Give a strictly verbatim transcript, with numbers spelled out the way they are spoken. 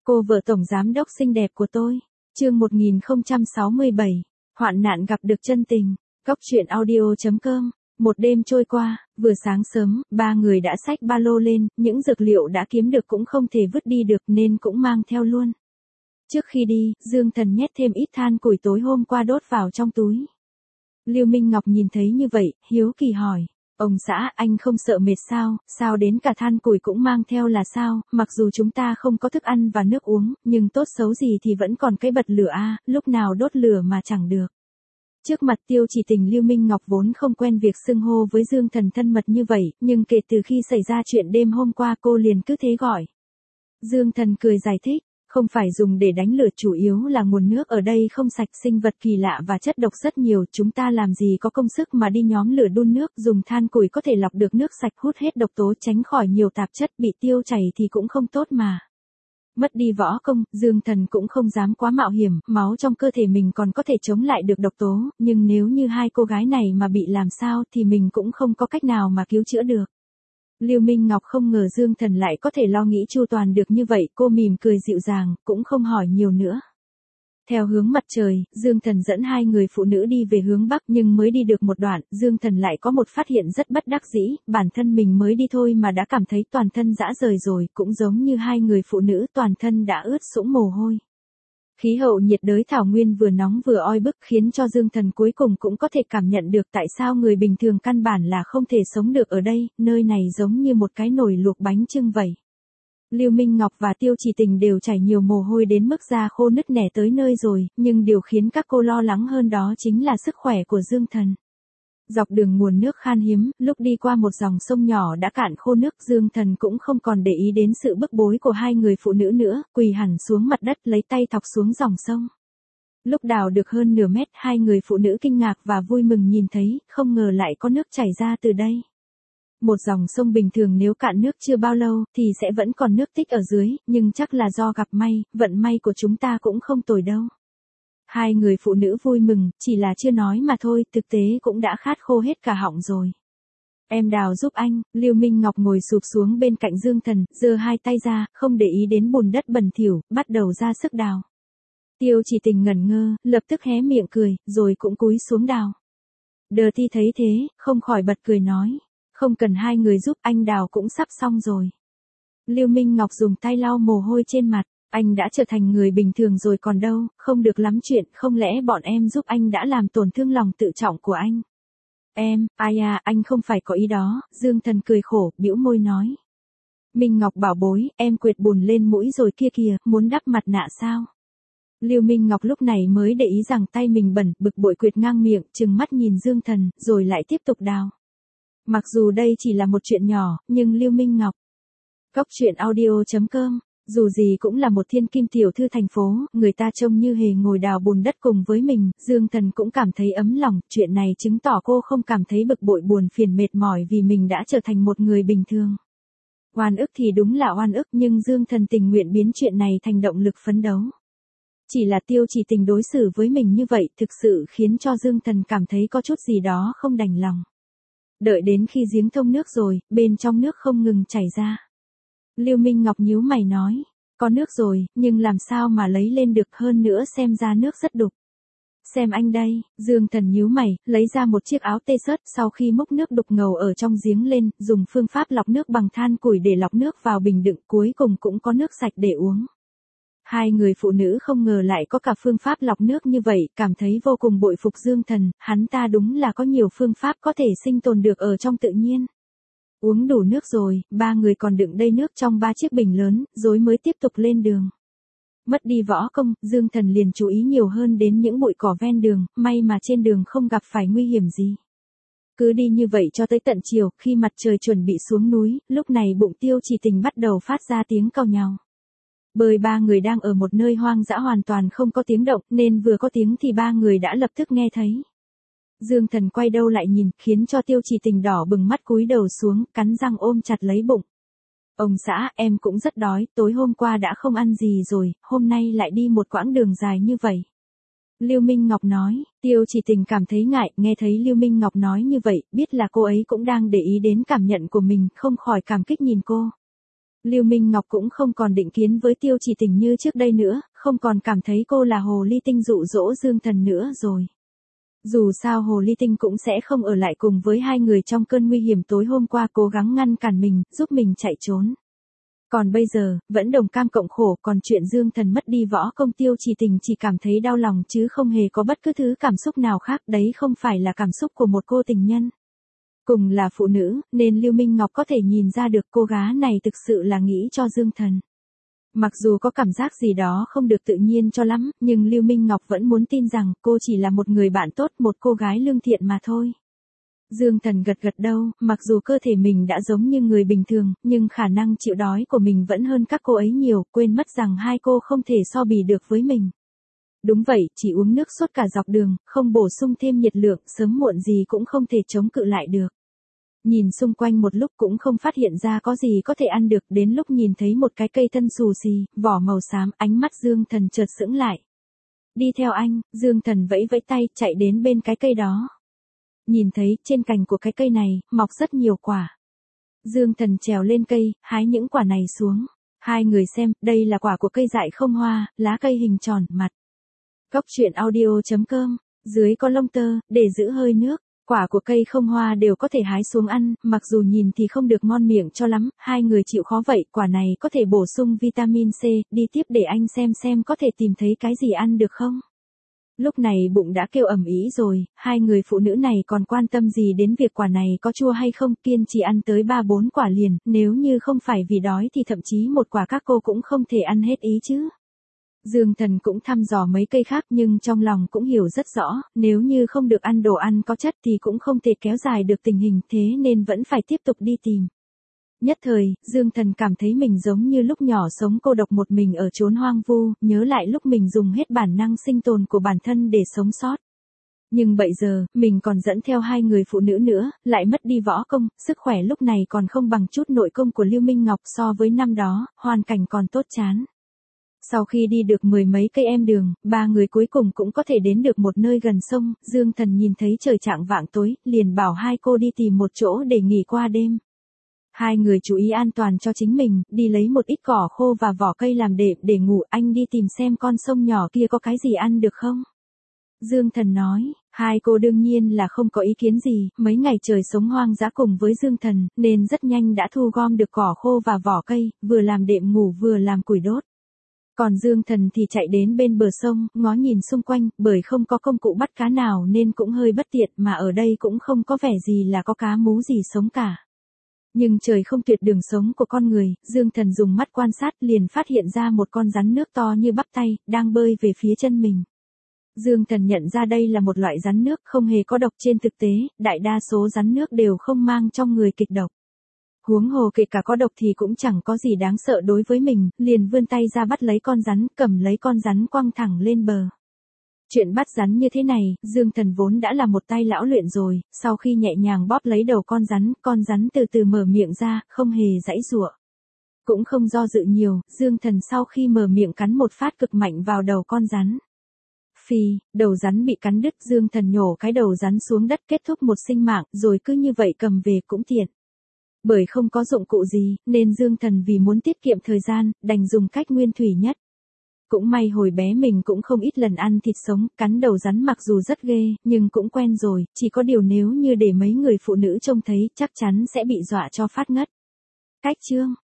Cô vợ tổng giám đốc xinh đẹp của tôi. Chương một nghìn không trăm sáu mươi bảy. Hoạn nạn gặp được chân tình. Góc truyện audio chấm com. Một đêm trôi qua, vừa sáng sớm, ba người đã xách ba lô lên, những dược liệu đã kiếm được cũng không thể vứt đi được nên cũng mang theo luôn. Trước khi đi, Dương Thần nhét thêm ít than củi tối hôm qua đốt vào trong túi. Lưu Minh Ngọc nhìn thấy như vậy, hiếu kỳ hỏi. Ông xã, anh không sợ mệt sao, sao đến cả than củi cũng mang theo là sao, mặc dù chúng ta không có thức ăn và nước uống, nhưng tốt xấu gì thì vẫn còn cái bật lửa a, lúc nào đốt lửa mà chẳng được. Trước mặt Tiêu Chỉ Tình, Lưu Minh Ngọc vốn không quen việc xưng hô với Dương Thần thân mật như vậy, nhưng kể từ khi xảy ra chuyện đêm hôm qua cô liền cứ thế gọi. Dương Thần cười giải thích. Không phải dùng để đánh lửa, chủ yếu là nguồn nước ở đây không sạch, sinh vật kỳ lạ và chất độc rất nhiều, chúng ta làm gì có công sức mà đi nhóm lửa đun nước, dùng than củi có thể lọc được nước sạch, hút hết độc tố, tránh khỏi nhiều tạp chất, bị tiêu chảy thì cũng không tốt mà. Mất đi võ công, Dương Thần cũng không dám quá mạo hiểm, máu trong cơ thể mình còn có thể chống lại được độc tố, nhưng nếu như hai cô gái này mà bị làm sao thì mình cũng không có cách nào mà cứu chữa được. Lưu Minh Ngọc không ngờ Dương Thần lại có thể lo nghĩ chu toàn được như vậy, cô mỉm cười dịu dàng, cũng không hỏi nhiều nữa. Theo hướng mặt trời, Dương Thần dẫn hai người phụ nữ đi về hướng Bắc, nhưng mới đi được một đoạn, Dương Thần lại có một phát hiện rất bất đắc dĩ, bản thân mình mới đi thôi mà đã cảm thấy toàn thân rã rời rồi, cũng giống như hai người phụ nữ toàn thân đã ướt sũng mồ hôi. Khí hậu nhiệt đới thảo nguyên vừa nóng vừa oi bức khiến cho Dương Thần cuối cùng cũng có thể cảm nhận được tại sao người bình thường căn bản là không thể sống được ở đây, nơi này giống như một cái nồi luộc bánh chưng vậy. Lưu Minh Ngọc và Tiêu Chỉ Tình đều chảy nhiều mồ hôi đến mức da khô nứt nẻ tới nơi rồi, nhưng điều khiến các cô lo lắng hơn đó chính là sức khỏe của Dương Thần. Dọc đường nguồn nước khan hiếm, lúc đi qua một dòng sông nhỏ đã cạn khô nước, Dương Thần cũng không còn để ý đến sự bức bối của hai người phụ nữ nữa, quỳ hẳn xuống mặt đất lấy tay thọc xuống dòng sông. Lúc đào được hơn nửa mét, hai người phụ nữ kinh ngạc và vui mừng nhìn thấy, không ngờ lại có nước chảy ra từ đây. Một dòng sông bình thường nếu cạn nước chưa bao lâu thì sẽ vẫn còn nước tích ở dưới, nhưng chắc là do gặp may, vận may của chúng ta cũng không tồi đâu. Hai người phụ nữ vui mừng, chỉ là chưa nói mà thôi, thực tế cũng đã khát khô hết cả họng rồi. Em đào giúp anh. Lưu Minh Ngọc ngồi sụp xuống bên cạnh Dương Thần, giơ hai tay ra, không để ý đến bùn đất bẩn thỉu, bắt đầu ra sức đào. Tiêu Chỉ Tình ngẩn ngơ, lập tức hé miệng cười, rồi cũng cúi xuống đào. Đờ Ti thấy thế, không khỏi bật cười nói, không cần hai người giúp, anh đào cũng sắp xong rồi. Lưu Minh Ngọc dùng tay lau mồ hôi trên mặt. Anh đã trở thành người bình thường rồi còn đâu, không được lắm chuyện, không lẽ bọn em giúp anh đã làm tổn thương lòng tự trọng của anh? Em, ai à, anh không phải có ý đó, Dương Thần cười khổ, bĩu môi nói. Minh Ngọc bảo bối, em quệt bùn lên mũi rồi kia kìa, muốn đắp mặt nạ sao? Lưu Minh Ngọc lúc này mới để ý rằng tay mình bẩn, bực bội quệt ngang miệng, trừng mắt nhìn Dương Thần, rồi lại tiếp tục đào. Mặc dù đây chỉ là một chuyện nhỏ, nhưng Lưu Minh Ngọc. Góc truyện audio chấm com. Dù gì cũng là một thiên kim tiểu thư thành phố, người ta trông như hề ngồi đào bùn đất cùng với mình, Dương Thần cũng cảm thấy ấm lòng, chuyện này chứng tỏ cô không cảm thấy bực bội buồn phiền mệt mỏi vì mình đã trở thành một người bình thường. Oan ức thì đúng là oan ức, nhưng Dương Thần tình nguyện biến chuyện này thành động lực phấn đấu. Chỉ là Tiêu Chỉ Tình đối xử với mình như vậy thực sự khiến cho Dương Thần cảm thấy có chút gì đó không đành lòng. Đợi đến khi giếng thông nước rồi, bên trong nước không ngừng chảy ra. Lưu Minh Ngọc nhíu mày nói, có nước rồi, nhưng làm sao mà lấy lên được, hơn nữa xem ra nước rất đục. Xem anh đây, Dương Thần nhíu mày, lấy ra một chiếc áo t-shirt, sau khi múc nước đục ngầu ở trong giếng lên, dùng phương pháp lọc nước bằng than củi để lọc nước vào bình đựng, cuối cùng cũng có nước sạch để uống. Hai người phụ nữ không ngờ lại có cả phương pháp lọc nước như vậy, cảm thấy vô cùng bội phục Dương Thần, hắn ta đúng là có nhiều phương pháp có thể sinh tồn được ở trong tự nhiên. Uống đủ nước rồi, ba người còn đựng đầy nước trong ba chiếc bình lớn, rồi mới tiếp tục lên đường. Mất đi võ công, Dương Thần liền chú ý nhiều hơn đến những bụi cỏ ven đường, may mà trên đường không gặp phải nguy hiểm gì. Cứ đi như vậy cho tới tận chiều, khi mặt trời chuẩn bị xuống núi, lúc này bụng Tiêu Chỉ Tình bắt đầu phát ra tiếng cào nhàu. Bởi ba người đang ở một nơi hoang dã hoàn toàn không có tiếng động, nên vừa có tiếng thì ba người đã lập tức nghe thấy. Dương Thần quay đầu lại nhìn, khiến cho Tiêu Chỉ Tình đỏ bừng mắt cúi đầu xuống, cắn răng ôm chặt lấy bụng. Ông xã, em cũng rất đói, tối hôm qua đã không ăn gì rồi, hôm nay lại đi một quãng đường dài như vậy. Lưu Minh Ngọc nói, Tiêu Chỉ Tình cảm thấy ngại, nghe thấy Lưu Minh Ngọc nói như vậy, biết là cô ấy cũng đang để ý đến cảm nhận của mình, không khỏi cảm kích nhìn cô. Lưu Minh Ngọc cũng không còn định kiến với Tiêu Chỉ Tình như trước đây nữa, không còn cảm thấy cô là hồ ly tinh dụ dỗ Dương Thần nữa rồi. Dù sao hồ ly tinh cũng sẽ không ở lại cùng với hai người trong cơn nguy hiểm tối hôm qua cố gắng ngăn cản mình, giúp mình chạy trốn. Còn bây giờ, vẫn đồng cam cộng khổ, còn chuyện Dương Thần mất đi võ công Tiêu Chỉ Tình chỉ cảm thấy đau lòng chứ không hề có bất cứ thứ cảm xúc nào khác, đấy không phải là cảm xúc của một cô tình nhân. Cùng là phụ nữ, nên Lưu Minh Ngọc có thể nhìn ra được cô gái này thực sự là nghĩ cho Dương Thần. Mặc dù có cảm giác gì đó không được tự nhiên cho lắm, nhưng Lưu Minh Ngọc vẫn muốn tin rằng cô chỉ là một người bạn tốt, một cô gái lương thiện mà thôi. Dương Thần gật gật đầu, mặc dù cơ thể mình đã giống như người bình thường, nhưng khả năng chịu đói của mình vẫn hơn các cô ấy nhiều, quên mất rằng hai cô không thể so bì được với mình. Đúng vậy, chỉ uống nước suốt cả dọc đường, không bổ sung thêm nhiệt lượng, sớm muộn gì cũng không thể chống cự lại được. Nhìn xung quanh một lúc cũng không phát hiện ra có gì có thể ăn được, đến lúc nhìn thấy một cái cây thân xù xì, vỏ màu xám, ánh mắt Dương Thần chợt sững lại. Đi theo anh, Dương Thần vẫy vẫy tay, chạy đến bên cái cây đó. Nhìn thấy, trên cành của cái cây này, mọc rất nhiều quả. Dương Thần trèo lên cây, hái những quả này xuống. Hai người xem, đây là quả của cây dại không hoa, lá cây hình tròn, mặt. Góc truyện audio chấm com, dưới có lông tơ, để giữ hơi nước. Quả của cây không hoa đều có thể hái xuống ăn, mặc dù nhìn thì không được ngon miệng cho lắm, hai người chịu khó vậy, quả này có thể bổ sung vitamin C, đi tiếp để anh xem xem có thể tìm thấy cái gì ăn được không. Lúc này bụng đã kêu ầm ĩ rồi, hai người phụ nữ này còn quan tâm gì đến việc quả này có chua hay không, kiên trì ăn tới ba bốn quả liền, nếu như không phải vì đói thì thậm chí một quả các cô cũng không thể ăn hết ý chứ. Dương Thần cũng thăm dò mấy cây khác nhưng trong lòng cũng hiểu rất rõ, nếu như không được ăn đồ ăn có chất thì cũng không thể kéo dài được tình hình, thế nên vẫn phải tiếp tục đi tìm. Nhất thời, Dương Thần cảm thấy mình giống như lúc nhỏ sống cô độc một mình ở chốn hoang vu, nhớ lại lúc mình dùng hết bản năng sinh tồn của bản thân để sống sót. Nhưng bây giờ, mình còn dẫn theo hai người phụ nữ nữa, lại mất đi võ công, sức khỏe lúc này còn không bằng chút nội công của Lưu Minh Ngọc, so với năm đó, hoàn cảnh còn tốt chán. Sau khi đi được mười mấy cây em đường, ba người cuối cùng cũng có thể đến được một nơi gần sông, Dương Thần nhìn thấy trời chạng vạng tối, liền bảo hai cô đi tìm một chỗ để nghỉ qua đêm. Hai người chú ý an toàn cho chính mình, đi lấy một ít cỏ khô và vỏ cây làm đệm để ngủ, anh đi tìm xem con sông nhỏ kia có cái gì ăn được không? Dương Thần nói, hai cô đương nhiên là không có ý kiến gì, mấy ngày trời sống hoang dã cùng với Dương Thần, nên rất nhanh đã thu gom được cỏ khô và vỏ cây, vừa làm đệm ngủ vừa làm củi đốt. Còn Dương Thần thì chạy đến bên bờ sông, ngó nhìn xung quanh, bởi không có công cụ bắt cá nào nên cũng hơi bất tiện, mà ở đây cũng không có vẻ gì là có cá mú gì sống cả. Nhưng trời không tuyệt đường sống của con người, Dương Thần dùng mắt quan sát liền phát hiện ra một con rắn nước to như bắp tay, đang bơi về phía chân mình. Dương Thần nhận ra đây là một loại rắn nước không hề có độc, trên thực tế, đại đa số rắn nước đều không mang trong người kịch độc. Huống hồ kể cả có độc thì cũng chẳng có gì đáng sợ đối với mình, liền vươn tay ra bắt lấy con rắn, cầm lấy con rắn quăng thẳng lên bờ. Chuyện bắt rắn như thế này, Dương Thần vốn đã là một tay lão luyện rồi, sau khi nhẹ nhàng bóp lấy đầu con rắn, con rắn từ từ mở miệng ra, không hề giãy giụa. Cũng không do dự nhiều, Dương Thần sau khi mở miệng cắn một phát cực mạnh vào đầu con rắn. Phì, đầu rắn bị cắn đứt, Dương Thần nhổ cái đầu rắn xuống đất, kết thúc một sinh mạng, rồi cứ như vậy cầm về cũng tiện. Bởi không có dụng cụ gì, nên Dương Thần vì muốn tiết kiệm thời gian, đành dùng cách nguyên thủy nhất. Cũng may hồi bé mình cũng không ít lần ăn thịt sống, cắn đầu rắn mặc dù rất ghê, nhưng cũng quen rồi, chỉ có điều nếu như để mấy người phụ nữ trông thấy, chắc chắn sẽ bị dọa cho phát ngất. Cách chương